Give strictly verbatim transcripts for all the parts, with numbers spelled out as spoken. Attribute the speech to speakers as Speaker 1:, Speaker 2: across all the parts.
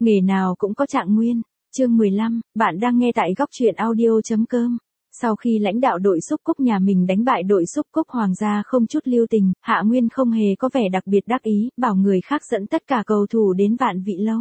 Speaker 1: Nghề nào cũng có trạng nguyên. Chương mười lăm, bạn đang nghe tại góc truyện audio chấm com. Sau khi lãnh đạo đội xúc cúc nhà mình đánh bại đội xúc cúc Hoàng gia không chút lưu tình, Hạ Nguyên không hề có vẻ đặc biệt đắc ý, bảo người khác dẫn tất cả cầu thủ đến Vạn Vị Lâu.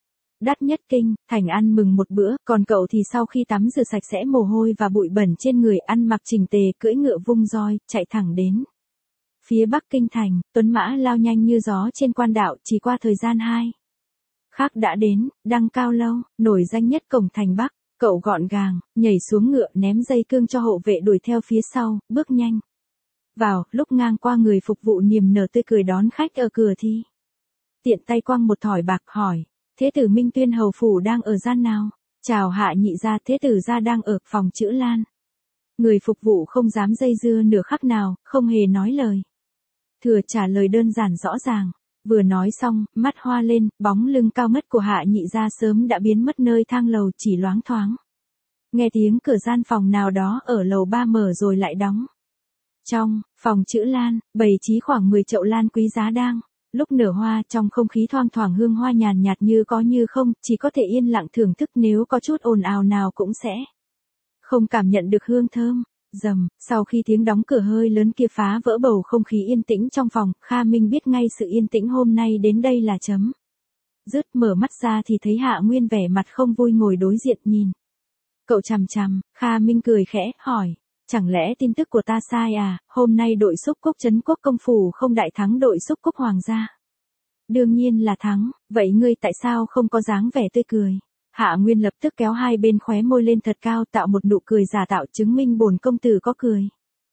Speaker 1: Đắt nhất kinh, thành ăn mừng một bữa, còn cậu thì sau khi tắm rửa sạch sẽ mồ hôi và bụi bẩn trên người, ăn mặc chỉnh tề, cưỡi ngựa vung roi, chạy thẳng đến phía Bắc Kinh thành. Tuấn mã lao nhanh như gió trên quan đạo, chỉ qua thời gian hai khắc đã đến Đăng Cao Lâu, nổi danh nhất cổng thành Bắc. Cậu gọn gàng nhảy xuống ngựa, ném dây cương cho hộ vệ đuổi theo phía sau, bước nhanh vào. Lúc ngang qua, người phục vụ niềm nở tươi cười đón khách ở cửa thì tiện tay quăng một thỏi bạc, hỏi: Thế tử Minh Tuyên hầu phủ đang ở gian nào? Chào Hạ nhị gia, thế tử gia đang ở phòng chữ Lan. Người phục vụ không dám dây dưa nửa khắc nào, không hề nói lời thừa, trả lời đơn giản rõ ràng. Vừa nói xong, mắt hoa lên, bóng lưng cao ngất của Hạ nhị gia sớm đã biến mất nơi thang lầu, chỉ loáng thoáng nghe tiếng cửa gian phòng nào đó ở lầu ba mở rồi lại đóng. Trong phòng chữ Lan, bày trí khoảng mười chậu lan quý giá đang lúc nở hoa, trong không khí thoang thoảng hương hoa nhàn nhạt như có như không, chỉ có thể yên lặng thưởng thức, nếu có chút ồn ào nào cũng sẽ không cảm nhận được hương thơm. Rầm, sau khi tiếng đóng cửa hơi lớn kia phá vỡ bầu không khí yên tĩnh trong phòng, Kha Minh biết ngay sự yên tĩnh hôm nay đến đây là chấm dứt. Mở mắt ra thì thấy Hạ Nguyên vẻ mặt không vui ngồi đối diện nhìn cậu chằm chằm. Kha Minh cười khẽ, hỏi: Chẳng lẽ tin tức của ta sai à, hôm nay đội xúc cúc trấn quốc công phủ không đại thắng đội xúc cúc Hoàng gia? Đương nhiên là thắng, vậy ngươi tại sao không có dáng vẻ tươi cười? Hạ Nguyên lập tức kéo hai bên khóe môi lên thật cao, tạo một nụ cười giả tạo, chứng minh bổn công tử có cười.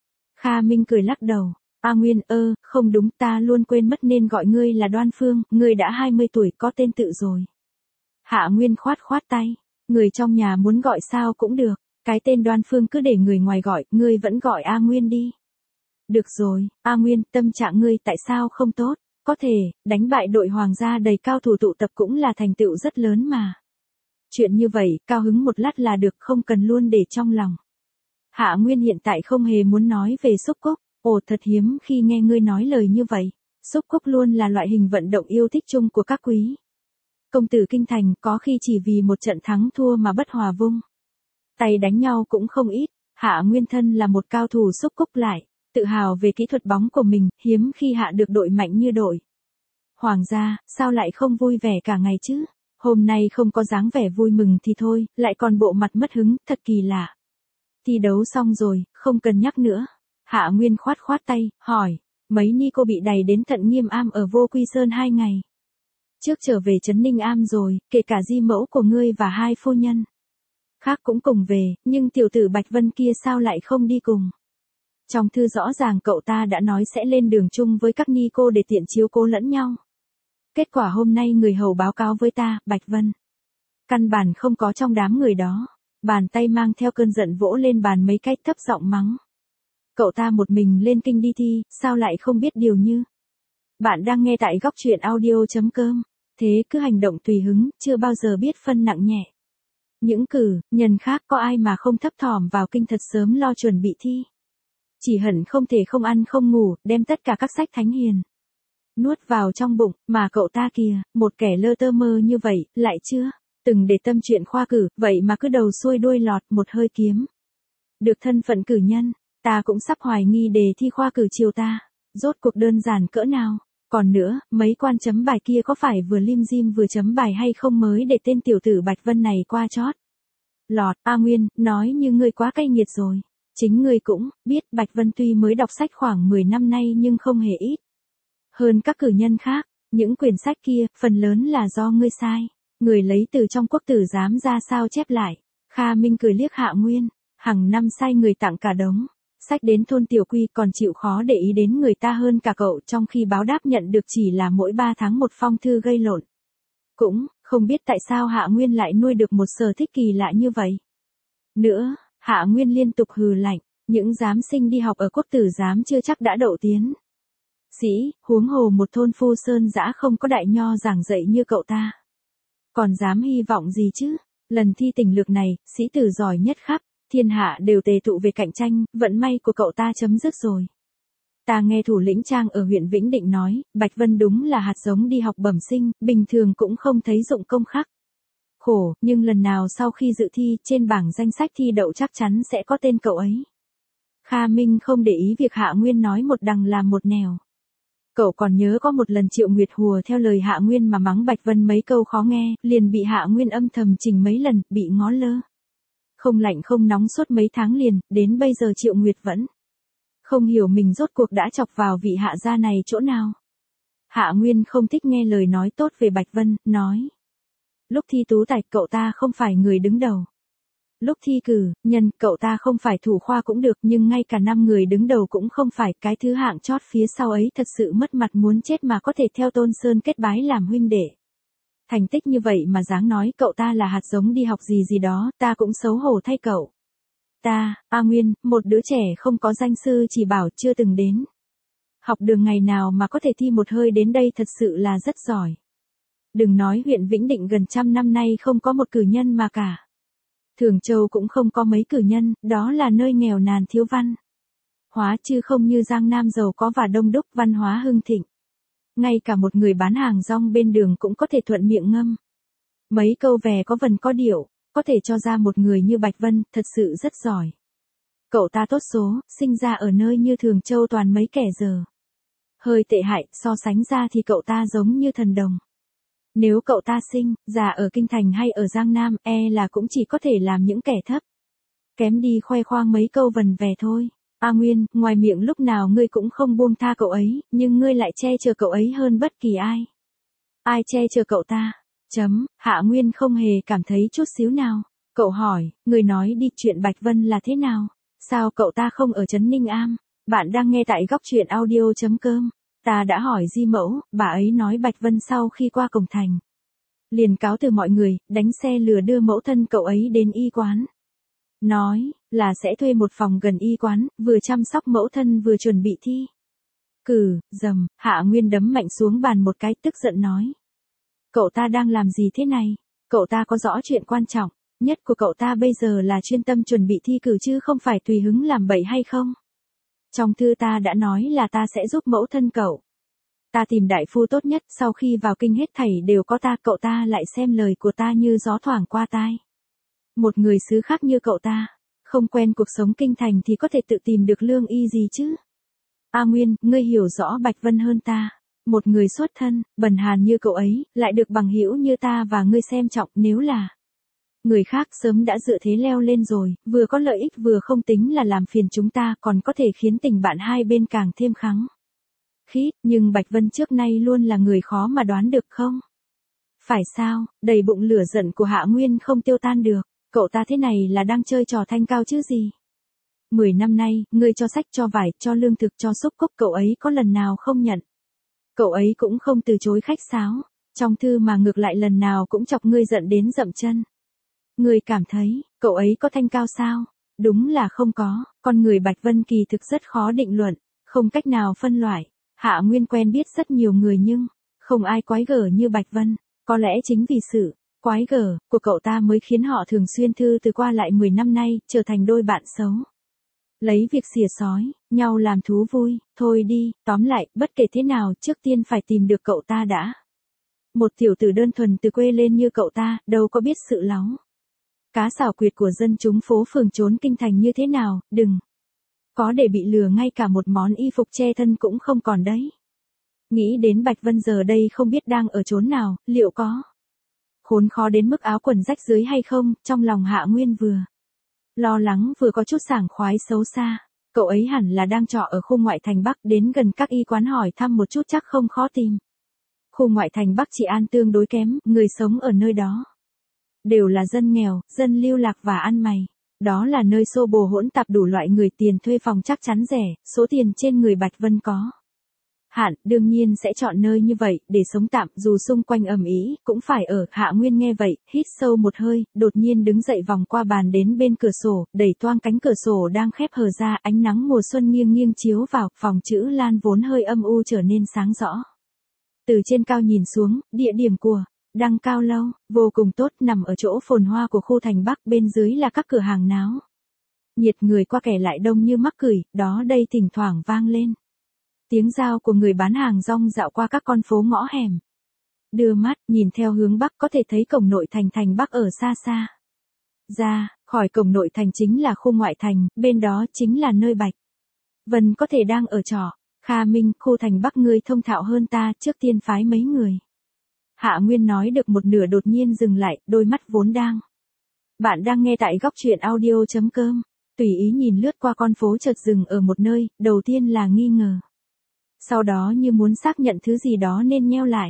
Speaker 1: Kha Minh cười lắc đầu: A Nguyên ơ, không đúng, ta luôn quên mất nên gọi ngươi là Đoan Phương, ngươi đã hai mươi tuổi, có tên tự rồi. Hạ Nguyên khoát khoát tay: Người trong nhà muốn gọi sao cũng được, cái tên Đoan Phương cứ để người ngoài gọi, ngươi vẫn gọi A Nguyên đi. Được rồi, A Nguyên, tâm trạng ngươi tại sao không tốt? Có thể, đánh bại đội Hoàng gia đầy cao thủ tụ tập cũng là thành tựu rất lớn mà. Chuyện như vậy, cao hứng một lát là được, không cần luôn để trong lòng. Hạ Nguyên hiện tại không hề muốn nói về xúc cúc. Ồ, thật hiếm khi nghe ngươi nói lời như vậy. Xúc cúc luôn là loại hình vận động yêu thích chung của các quý công tử kinh thành, có khi chỉ vì một trận thắng thua mà bất hòa vung tay đánh nhau cũng không ít. Hạ Nguyên thân là một cao thủ xúc cúc, lại tự hào về kỹ thuật bóng của mình, hiếm khi hạ được đội mạnh như đội Hoàng gia, sao lại không vui vẻ cả ngày chứ? Hôm nay không có dáng vẻ vui mừng thì thôi, lại còn bộ mặt mất hứng, thật kỳ lạ. Thi đấu xong rồi, không cần nhắc nữa. Hạ Nguyên khoát khoát tay, hỏi: Mấy ni cô bị đày đến tận Nghiêm Am ở Vô Quy Sơn hai ngày trước trở về trấn Ninh Am rồi, kể cả di mẫu của ngươi và hai phu nhân khác cũng cùng về, nhưng tiểu tử Bạch Vân kia sao lại không đi cùng? Trong thư rõ ràng cậu ta đã nói sẽ lên đường chung với các ni cô để tiện chiếu cố lẫn nhau. Kết quả hôm nay người hầu báo cáo với ta, Bạch Vân căn bản không có trong đám người đó. Bàn tay mang theo cơn giận vỗ lên bàn mấy cái, thấp giọng mắng: Cậu ta một mình lên kinh đi thi, sao lại không biết điều như. Bạn đang nghe tại góc truyện audio chấm com. Thế cứ hành động tùy hứng, chưa bao giờ biết phân nặng nhẹ. Những cử nhân khác có ai mà không thấp thỏm vào kinh thật sớm lo chuẩn bị thi. Chỉ hận không thể không ăn không ngủ, đem tất cả các sách thánh hiền nuốt vào trong bụng, mà cậu ta kìa, một kẻ lơ tơ mơ như vậy, lại chưa từng để tâm chuyện khoa cử, vậy mà cứ đầu xuôi đuôi lọt, một hơi kiếm được thân phận cử nhân. Ta cũng sắp hoài nghi đề thi khoa cử triều ta rốt cuộc đơn giản cỡ nào. Còn nữa, mấy quan chấm bài kia có phải vừa lim dim vừa chấm bài hay không mới để tên tiểu tử Bạch Vân này qua chót lọt? A Nguyên, nói như ngươi quá cay nghiệt rồi. Chính ngươi cũng biết Bạch Vân tuy mới đọc sách khoảng mười năm nay nhưng không hề ít hơn các cử nhân khác. Những quyển sách kia, phần lớn là do ngươi sai. Người lấy từ trong quốc tử giám ra sao chép lại. Kha Minh cười liếc Hạ Nguyên: Hàng năm sai người tặng cả đống sách đến thôn Tiểu Quy, còn chịu khó để ý đến người ta hơn cả cậu, trong khi báo đáp nhận được chỉ là mỗi ba tháng một phong thư gây lộn. Cũng không biết tại sao Hạ Nguyên lại nuôi được một sở thích kỳ lạ như vậy. Nữa, Hạ Nguyên liên tục hừ lạnh: Những giám sinh đi học ở quốc tử giám chưa chắc đã đậu tiến sĩ, huống hồ một thôn phu sơn dã không có đại nho giảng dạy như cậu ta. Còn dám hy vọng gì chứ? Lần thi tỉnh lược này, sĩ tử giỏi nhất khắp thiên hạ đều tề tụ về cạnh tranh, vận may của cậu ta chấm dứt rồi. Ta nghe thủ lĩnh Trang ở huyện Vĩnh Định nói, Bạch Vân đúng là hạt giống đi học bẩm sinh, bình thường cũng không thấy dụng công khắc. khổ, nhưng lần nào sau khi dự thi, trên bảng danh sách thi đậu chắc chắn sẽ có tên cậu ấy. Kha Minh không để ý việc Hạ Nguyên nói một đằng làm một nẻo. Cậu còn nhớ có một lần Triệu Nguyệt hùa theo lời Hạ Nguyên mà mắng Bạch Vân mấy câu khó nghe, liền bị Hạ Nguyên âm thầm chỉnh mấy lần, bị ngó lơ. Không lạnh không nóng suốt mấy tháng liền, đến bây giờ Triệu Nguyệt vẫn không hiểu mình rốt cuộc đã chọc vào vị Hạ gia này chỗ nào. Hạ Nguyên không thích nghe lời nói tốt về Bạch Vân, nói. Lúc thi tú tài, cậu ta không phải người đứng đầu. Lúc thi cử, nhân, cậu ta không phải thủ khoa cũng được, nhưng ngay cả năm người đứng đầu cũng không phải, cái thứ hạng chót phía sau ấy thật sự mất mặt muốn chết mà có thể theo Tôn Sơn kết bái làm huynh đệ. Thành tích như vậy mà dáng nói cậu ta là hạt giống đi học gì gì đó, ta cũng xấu hổ thay cậu. Ta, A Nguyên, một đứa trẻ không có danh sư chỉ bảo chưa từng đến học đường ngày nào mà có thể thi một hơi đến đây thật sự là rất giỏi. Đừng nói huyện Vĩnh Định gần trăm năm nay không có một cử nhân mà cả. Thường Châu cũng không có mấy cử nhân, đó là nơi nghèo nàn thiếu văn hóa chứ không như Giang Nam giàu có và đông đúc văn hóa hưng thịnh. Ngay cả một người bán hàng rong bên đường cũng có thể thuận miệng ngâm mấy câu về có vần có điệu, có thể cho ra một người như Bạch Vân, thật sự rất giỏi. Cậu ta tốt số, sinh ra ở nơi như Thường Châu toàn mấy kẻ giờ hơi tệ hại, so sánh ra thì cậu ta giống như thần đồng. Nếu cậu ta sinh, già ở Kinh Thành hay ở Giang Nam, e là cũng chỉ có thể làm những kẻ thấp kém đi khoe khoang mấy câu vần vẻ thôi. A Nguyên, ngoài miệng lúc nào ngươi cũng không buông tha cậu ấy, nhưng ngươi lại che chở cậu ấy hơn bất kỳ ai. Ai che chở cậu ta? Chấm, Hạ Nguyên không hề cảm thấy chút xíu nào. Cậu hỏi, người nói đi chuyện Bạch Vân là thế nào? Sao cậu ta không ở trấn Ninh Am? Bạn đang nghe tại góc truyện audio chấm com. Ta đã hỏi Di Mẫu, bà ấy nói Bạch Vân sau khi qua cổng thành liền cáo từ mọi người, đánh xe lừa đưa mẫu thân cậu ấy đến y quán. Nói là sẽ thuê một phòng gần y quán, vừa chăm sóc mẫu thân vừa chuẩn bị thi cử. Dầm, Hạ Nguyên đấm mạnh xuống bàn một cái, tức giận nói. Cậu ta đang làm gì thế này? Cậu ta có rõ chuyện quan trọng nhất của cậu ta bây giờ là chuyên tâm chuẩn bị thi cử chứ không phải tùy hứng làm bậy hay không? Trong thư ta đã nói là ta sẽ giúp mẫu thân cậu. Ta tìm đại phu tốt nhất, sau khi vào kinh hết thảy đều có ta, cậu ta lại xem lời của ta như gió thoảng qua tai. Một người xứ khác như cậu ta, không quen cuộc sống kinh thành thì có thể tự tìm được lương y gì chứ? A Nguyên, ngươi hiểu rõ Bạch Vân hơn ta. Một người xuất thân, bần hàn như cậu ấy, lại được bằng hữu như ta và ngươi xem trọng, nếu là người khác sớm đã dựa thế leo lên rồi, vừa có lợi ích vừa không tính là làm phiền chúng ta, còn có thể khiến tình bạn hai bên càng thêm khắng khít, nhưng Bạch Vân trước nay luôn là người khó mà đoán được không? Phải sao? Đầy bụng lửa giận của Hạ Nguyên không tiêu tan được, cậu ta thế này là đang chơi trò thanh cao chứ gì? Mười năm nay, ngươi cho sách cho vải, cho lương thực cho xúc cúc, cậu ấy có lần nào không nhận? Cậu ấy cũng không từ chối khách sáo, trong thư mà ngược lại lần nào cũng chọc ngươi giận đến dậm chân. Ngươi cảm thấy, cậu ấy có thanh cao sao? Đúng là không có, con người Bạch Vân kỳ thực rất khó định luận, không cách nào phân loại. Hạ Nguyên quen biết rất nhiều người nhưng không ai quái gở như Bạch Vân, có lẽ chính vì sự quái gở của cậu ta mới khiến họ thường xuyên thư từ qua lại mười năm nay, trở thành đôi bạn xấu. Lấy việc xỉa sói, nhau làm thú vui, thôi đi, tóm lại, bất kể thế nào, trước tiên phải tìm được cậu ta đã. Một tiểu tử đơn thuần từ quê lên như cậu ta, đâu có biết sự láu cá xảo quyệt của dân chúng phố phường trốn kinh thành như thế nào, đừng có để bị lừa, ngay cả một món y phục che thân cũng không còn đấy. Nghĩ đến Bạch Vân giờ đây không biết đang ở chốn nào, liệu có khốn khó đến mức áo quần rách dưới hay không, trong lòng Hạ Nguyên vừa lo lắng vừa có chút sảng khoái xấu xa. Cậu ấy hẳn là đang trọ ở khu ngoại thành Bắc, đến gần các y quán hỏi thăm một chút chắc không khó tìm. Khu ngoại thành Bắc trị an tương đối kém, người sống ở nơi đó đều là dân nghèo, dân lưu lạc và ăn mày. Đó là nơi xô bồ hỗn tạp đủ loại người, tiền thuê phòng chắc chắn rẻ, số tiền trên người Bạch Vân có hạn, đương nhiên sẽ chọn nơi như vậy để sống tạm, dù xung quanh ầm ĩ cũng phải ở. Hạ Nguyên nghe vậy, hít sâu một hơi, đột nhiên đứng dậy vòng qua bàn đến bên cửa sổ, đẩy toang cánh cửa sổ đang khép hờ ra, ánh nắng mùa xuân nghiêng nghiêng chiếu vào, phòng chữ Lan vốn hơi âm u trở nên sáng rõ. Từ trên cao nhìn xuống, địa điểm của Đăng Cao Lâu vô cùng tốt, nằm ở chỗ phồn hoa của khu thành Bắc, bên dưới là các cửa hàng náo nhiệt, người qua kẻ lại đông như mắc cười, đó đây thỉnh thoảng vang lên tiếng giao của người bán hàng rong dạo qua các con phố ngõ hẻm. đưa mắt, nhìn theo hướng bắc có thể thấy cổng nội thành thành bắc ở xa xa. Ra, khỏi cổng nội thành chính là khu ngoại thành, bên đó chính là nơi Bạch Vân có thể đang ở trọ. Kha Minh, khu thành bắc ngươi thông thạo hơn ta, trước tiên phái mấy người. Hạ Nguyên nói được một nửa đột nhiên dừng lại, đôi mắt vốn đang. Bạn đang nghe tại góc truyện audio.com. Tùy ý nhìn lướt qua con phố chợt dừng ở một nơi, đầu tiên là nghi ngờ. Sau đó như muốn xác nhận thứ gì đó nên nheo lại.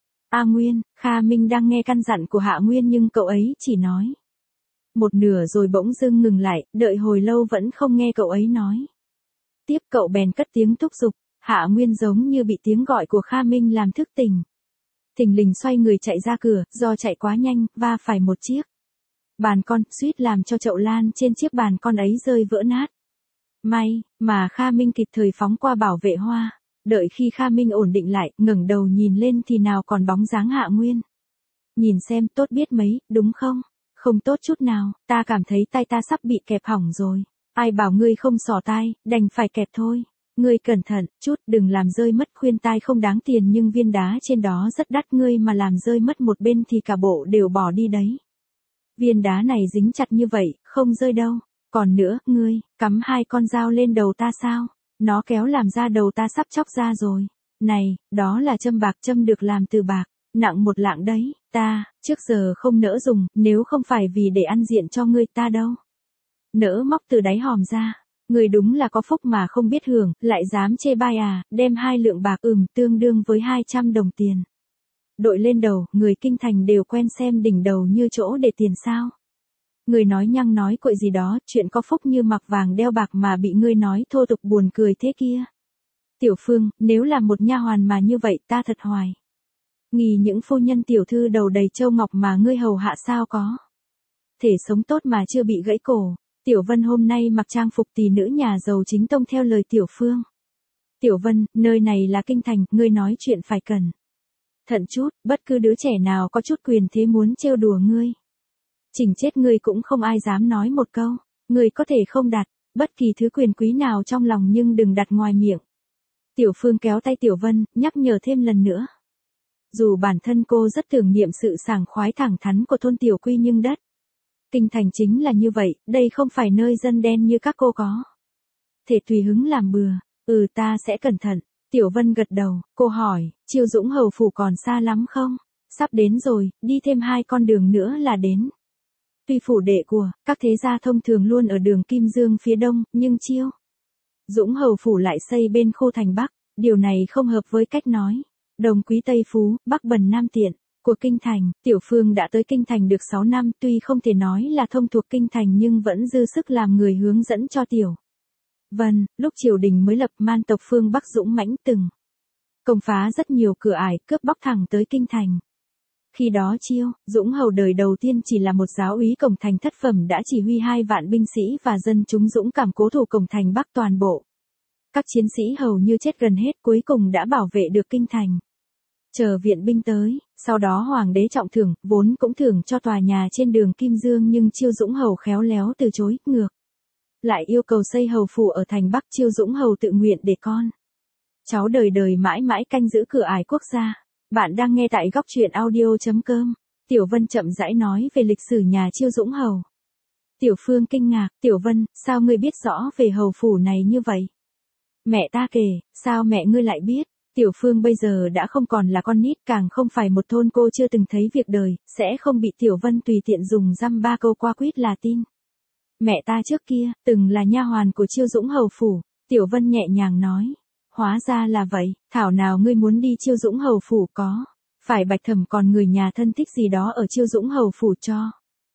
Speaker 1: A Nguyên, Kha Minh đang nghe căn dặn của Hạ Nguyên nhưng cậu ấy chỉ nói. Một nửa rồi bỗng dưng ngừng lại, đợi hồi lâu vẫn không nghe cậu ấy nói. Tiếp cậu bèn cất tiếng thúc giục, Hạ Nguyên giống như bị tiếng gọi của Kha Minh làm thức tỉnh. Thình lình xoay người chạy ra cửa, do chạy quá nhanh, va phải một chiếc bàn con, suýt làm cho chậu lan trên chiếc bàn con ấy rơi vỡ nát. May, mà Kha Minh kịp thời phóng qua bảo vệ hoa, đợi khi Kha Minh ổn định lại, ngẩng đầu nhìn lên thì nào còn bóng dáng Hạ Nguyên. Nhìn xem, tốt biết mấy, đúng không? Không tốt chút nào, ta cảm thấy tay ta sắp bị kẹp hỏng rồi. Ai bảo ngươi không xỏ tai, đành phải kẹp thôi. Ngươi cẩn thận, chút, đừng làm rơi mất, khuyên tai không đáng tiền nhưng viên đá trên đó rất đắt, ngươi mà làm rơi mất một bên thì cả bộ đều bỏ đi đấy. Viên đá này dính chặt như vậy, không rơi đâu. Còn nữa, ngươi, cắm hai con dao lên đầu ta sao? Nó kéo làm ra đầu ta sắp chóc ra rồi. Này, đó là châm bạc, châm được làm từ bạc, nặng một lạng đấy, ta, trước giờ không nỡ dùng, nếu không phải vì để ăn diện cho ngươi ta đâu. Nỡ móc từ đáy hòm ra. Người đúng là có phúc mà không biết hưởng, lại dám chê bai à, đem hai lượng bạc ừm tương đương với hai trăm đồng tiền. Đội lên đầu, người kinh thành đều quen xem đỉnh đầu như chỗ để tiền sao. Người nói nhăng nói cội gì đó, chuyện có phúc như mặc vàng đeo bạc mà bị ngươi nói thô tục buồn cười thế kia. Tiểu Phương, nếu là một nha hoàn mà như vậy ta thật hoài nghi những phu nhân tiểu thư đầu đầy châu ngọc mà ngươi hầu hạ sao có thể sống tốt mà chưa bị gãy cổ. Tiểu Vân hôm nay mặc trang phục tỷ nữ nhà giàu chính tông theo lời Tiểu Phương. Tiểu Vân, nơi này là kinh thành, ngươi nói chuyện phải cẩn thận chút, bất cứ đứa trẻ nào có chút quyền thế muốn trêu đùa ngươi. Chỉnh chết ngươi cũng không ai dám nói một câu, ngươi có thể không đặt bất kỳ thứ quyền quý nào trong lòng nhưng đừng đặt ngoài miệng. Tiểu Phương kéo tay Tiểu Vân, nhắc nhở thêm lần nữa. Dù bản thân cô rất tưởng niệm sự sảng khoái thẳng thắn của thôn Tiểu Quy nhưng đất kinh thành chính là như vậy, đây không phải nơi dân đen như các cô có thể tùy hứng làm bừa. Ừ, ta sẽ cẩn thận. Tiểu Vân gật đầu, cô hỏi, Chiêu Dũng hầu phủ còn xa lắm không? Sắp đến rồi, đi thêm hai con đường nữa là đến. Tuy phủ đệ của các thế gia thông thường luôn ở đường Kim Dương phía đông, nhưng Chiêu Dũng hầu phủ lại xây bên khu thành Bắc, điều này không hợp với cách nói Đồng Quý Tây Phú, Bắc Bần Nam Tiện của kinh thành. Tiểu Phương đã tới kinh thành được sáu năm, tuy không thể nói là thông thuộc kinh thành nhưng vẫn dư sức làm người hướng dẫn cho Tiểu Vân. Lúc triều đình mới lập, man tộc phương Bắc dũng mãnh từng công phá rất nhiều cửa ải, cướp bóc thẳng tới kinh thành. Khi đó Chiêu Dũng hầu đời đầu tiên chỉ là một giáo úy cổng thành thất phẩm đã chỉ huy hai vạn binh sĩ và dân chúng dũng cảm cố thủ cổng thành Bắc toàn bộ. Các chiến sĩ hầu như chết gần hết, cuối cùng đã bảo vệ được kinh thành. Chờ viện binh tới, sau đó hoàng đế trọng thưởng, vốn cũng thưởng cho tòa nhà trên đường Kim Dương nhưng Chiêu Dũng hầu khéo léo từ chối, ngược lại yêu cầu xây hầu phủ ở thành Bắc. Chiêu Dũng hầu tự nguyện để con cháu đời đời mãi mãi canh giữ cửa ải quốc gia. Bạn đang nghe tại góc truyện audio.com. Tiểu Vân chậm rãi nói về lịch sử nhà Chiêu Dũng hầu. Tiểu Phương kinh ngạc, Tiểu Vân, sao ngươi biết rõ về hầu phủ này như vậy? Mẹ ta kể, sao mẹ ngươi lại biết? Tiểu Phương bây giờ đã không còn là con nít, càng không phải một thôn cô chưa từng thấy việc đời, sẽ không bị Tiểu Vân tùy tiện dùng dăm ba câu qua quýt là tin. Mẹ ta trước kia, từng là nha hoàn của Chiêu Dũng hầu phủ. Tiểu Vân nhẹ nhàng nói. Hóa ra là vậy, thảo nào ngươi muốn đi Chiêu Dũng hầu phủ, có phải Bạch Thẩm còn người nhà thân thích gì đó ở Chiêu Dũng hầu phủ cho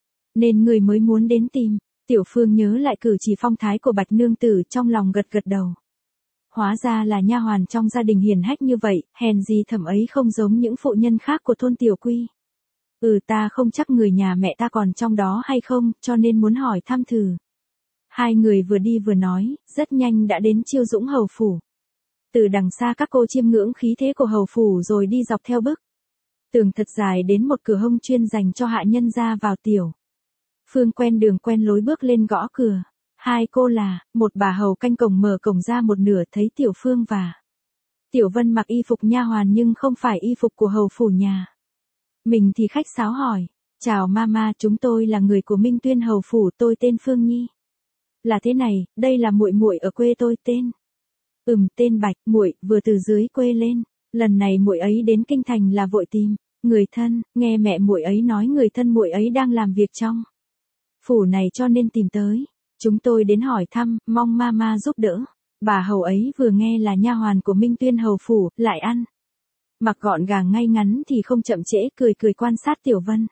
Speaker 1: nên ngươi mới muốn đến tìm? Tiểu Phương nhớ lại cử chỉ phong thái của Bạch nương tử, trong lòng gật gật đầu. Hóa ra là nha hoàn trong gia đình hiền hách như vậy, hèn gì Thẩm ấy không giống những phụ nhân khác của thôn Tiểu Quy. Ừ, ta không chắc người nhà mẹ ta còn trong đó hay không, cho nên muốn hỏi thăm thử. Hai người vừa đi vừa nói, rất nhanh đã đến Chiêu Dũng hầu phủ. Từ đằng xa các cô chiêm ngưỡng khí thế của hầu phủ rồi đi dọc theo bức tường thật dài đến một cửa hông chuyên dành cho hạ nhân ra vào. Tiểu Phương quen đường quen lối bước lên gõ cửa. Hai cô là, một bà hầu canh cổng mở cổng ra một nửa, thấy Tiểu Phương và Tiểu Vân mặc y phục nha hoàn nhưng không phải y phục của hầu phủ nhà. Mình thì khách sáo hỏi, chào mama, chúng tôi là người của Minh Tuyên hầu phủ, tôi tên Phương Nhi. Là thế này, đây là muội muội ở quê tôi tên. Ừm, tên Bạch, muội vừa từ dưới quê lên, lần này muội ấy đến kinh thành là vội tìm người thân, nghe mẹ muội ấy nói người thân muội ấy đang làm việc trong phủ này cho nên tìm tới. Chúng tôi đến hỏi thăm, mong mama giúp đỡ. Bà hầu ấy vừa nghe là nha hoàn của Minh Tuyên hầu phủ, lại ăn mặc gọn gàng ngay ngắn thì không chậm trễ, cười cười quan sát Tiểu Vân.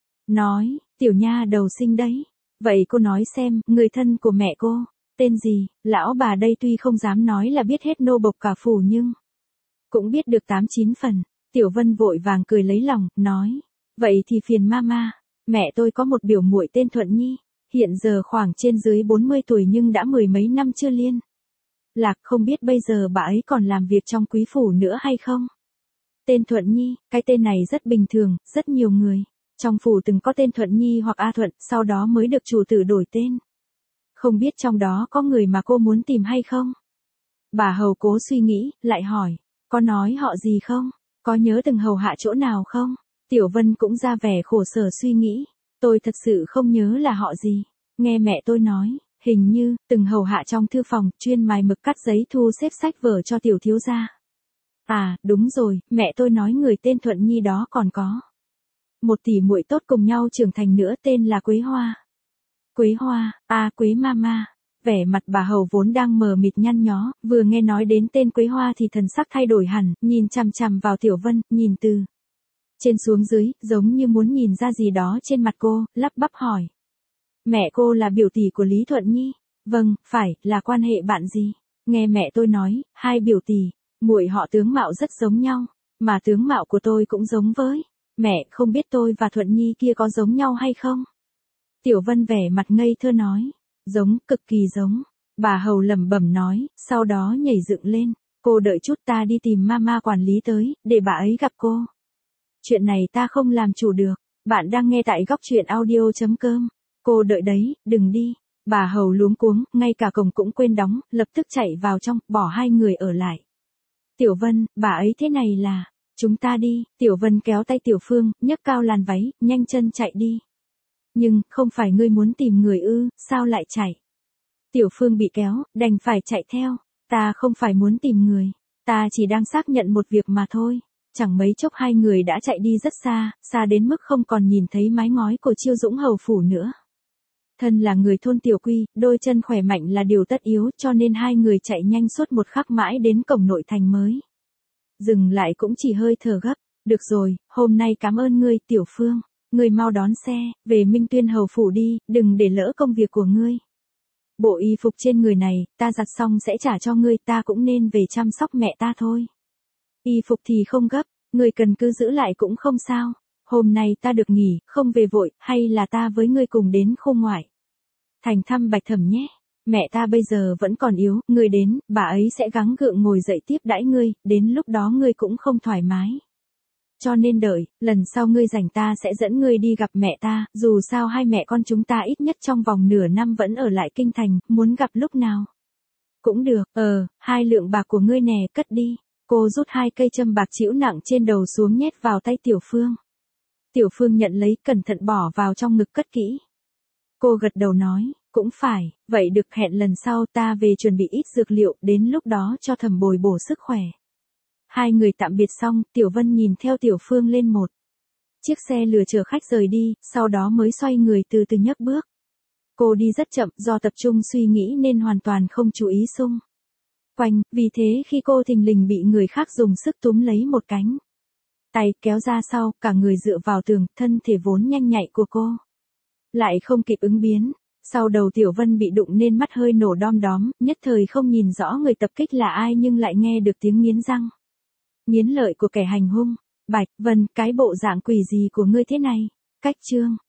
Speaker 1: Nói, tiểu nha đầu xinh đấy. Vậy cô nói xem, người thân của mẹ cô, tên gì? Lão bà đây tuy không dám nói là biết hết nô bộc cả phủ nhưng cũng biết được tám chín phần. Tiểu Vân vội vàng cười lấy lòng, nói, vậy thì phiền mama, mẹ tôi có một biểu muội tên Thuận Nhi, hiện giờ khoảng trên dưới bốn mươi tuổi nhưng đã mười mấy năm chưa liên lạc, không biết bây giờ bà ấy còn làm việc trong quý phủ nữa hay không? Tên Thuận Nhi, cái tên này rất bình thường, rất nhiều người trong phủ từng có tên Thuận Nhi hoặc A Thuận, sau đó mới được chủ tử đổi tên. Không biết trong đó có người mà cô muốn tìm hay không? Bà hầu cố suy nghĩ, lại hỏi, có nói họ gì không? Có nhớ từng hầu hạ chỗ nào không? Tiểu Vân cũng ra vẻ khổ sở suy nghĩ, tôi thật sự không nhớ là họ gì. Nghe mẹ tôi nói, hình như từng hầu hạ trong thư phòng, chuyên mài mực cắt giấy thu xếp sách vở cho tiểu thiếu gia. À, đúng rồi, mẹ tôi nói người tên Thuận Nhi đó còn có một tỷ muội tốt cùng nhau trưởng thành nữa, tên là Quế Hoa. Quế Hoa, à Quế mama. Vẻ mặt bà hầu vốn đang mờ mịt nhăn nhó, vừa nghe nói đến tên Quế Hoa thì thần sắc thay đổi hẳn, nhìn chằm chằm vào Tiểu Vân, nhìn từ trên xuống dưới, giống như muốn nhìn ra gì đó trên mặt cô, lắp bắp hỏi. Mẹ cô là biểu tỷ của Lý Thuận Nhi? Vâng, phải, là quan hệ bạn gì? Nghe mẹ tôi nói, hai biểu tỷ, muội họ tướng mạo rất giống nhau, mà tướng mạo của tôi cũng giống với mẹ, không biết tôi và Thuận Nhi kia có giống nhau hay không? Tiểu Vân vẻ mặt ngây thơ nói, giống, cực kỳ giống. Bà hầu lẩm bẩm nói, sau đó nhảy dựng lên, cô đợi chút, ta đi tìm mama quản lý tới, để bà ấy gặp cô. Chuyện này ta không làm chủ được. Bạn đang nghe tại góc truyện audio chấm com. Cô đợi đấy, đừng đi. Bà hầu luống cuống, ngay cả cổng cũng quên đóng, lập tức chạy vào trong, bỏ hai người ở lại. Tiểu Vân, bà ấy thế này là, chúng ta đi. Tiểu Vân kéo tay Tiểu Phương, nhấc cao làn váy, nhanh chân chạy đi. Nhưng, không phải ngươi muốn tìm người ư, sao lại chạy? Tiểu Phương bị kéo, đành phải chạy theo. Ta không phải muốn tìm người, ta chỉ đang xác nhận một việc mà thôi. Chẳng mấy chốc hai người đã chạy đi rất xa, xa đến mức không còn nhìn thấy mái ngói của Chiêu Dũng hầu phủ nữa. Thân là người thôn Tiểu Quy, đôi chân khỏe mạnh là điều tất yếu, cho nên hai người chạy nhanh suốt một khắc mãi đến cổng nội thành mới. Dừng lại cũng chỉ hơi thở gấp. Được rồi, hôm nay cảm ơn ngươi, Tiểu Phương. Ngươi mau đón xe, về Minh Tuyên hầu phủ đi, đừng để lỡ công việc của ngươi. Bộ y phục trên người này, ta giặt xong sẽ trả cho ngươi, ta cũng nên về chăm sóc mẹ ta thôi. Y phục thì không gấp, ngươi cần cứ giữ lại cũng không sao. Hôm nay ta được nghỉ, không về vội, hay là ta với ngươi cùng đến khu ngoại thành thăm Bạch Thẩm nhé. Mẹ ta bây giờ vẫn còn yếu, ngươi đến, bà ấy sẽ gắng gượng ngồi dậy tiếp đãi ngươi, đến lúc đó ngươi cũng không thoải mái. Cho nên đợi, lần sau ngươi rảnh ta sẽ dẫn ngươi đi gặp mẹ ta, dù sao hai mẹ con chúng ta ít nhất trong vòng nửa năm vẫn ở lại kinh thành, muốn gặp lúc nào cũng được. Ờ, hai lượng bạc của ngươi nè, cất đi. Cô rút hai cây châm bạc trĩu nặng trên đầu xuống nhét vào tay Tiểu Phương. Tiểu Phương nhận lấy, cẩn thận bỏ vào trong ngực cất kỹ. Cô gật đầu nói, cũng phải, vậy được, hẹn lần sau ta về chuẩn bị ít dược liệu, đến lúc đó cho Thẩm bồi bổ sức khỏe. Hai người tạm biệt xong, Tiểu Vân nhìn theo Tiểu Phương lên một chiếc xe lừa chở khách rời đi, sau đó mới xoay người từ từ nhấc bước. Cô đi rất chậm, do tập trung suy nghĩ nên hoàn toàn không chú ý xung quanh, vì thế khi cô thình lình bị người khác dùng sức túm lấy một cánh tay kéo ra sau, cả người dựa vào tường, thân thể vốn nhanh nhạy của cô lại không kịp ứng biến. Sau đầu Tiểu Vân bị đụng nên mắt hơi nổ đom đóm, nhất thời không nhìn rõ người tập kích là ai nhưng lại nghe được tiếng nghiến răng nghiến lợi của kẻ hành hung. Bạch Vân, cái bộ dạng quỷ gì của ngươi thế này? Cách chương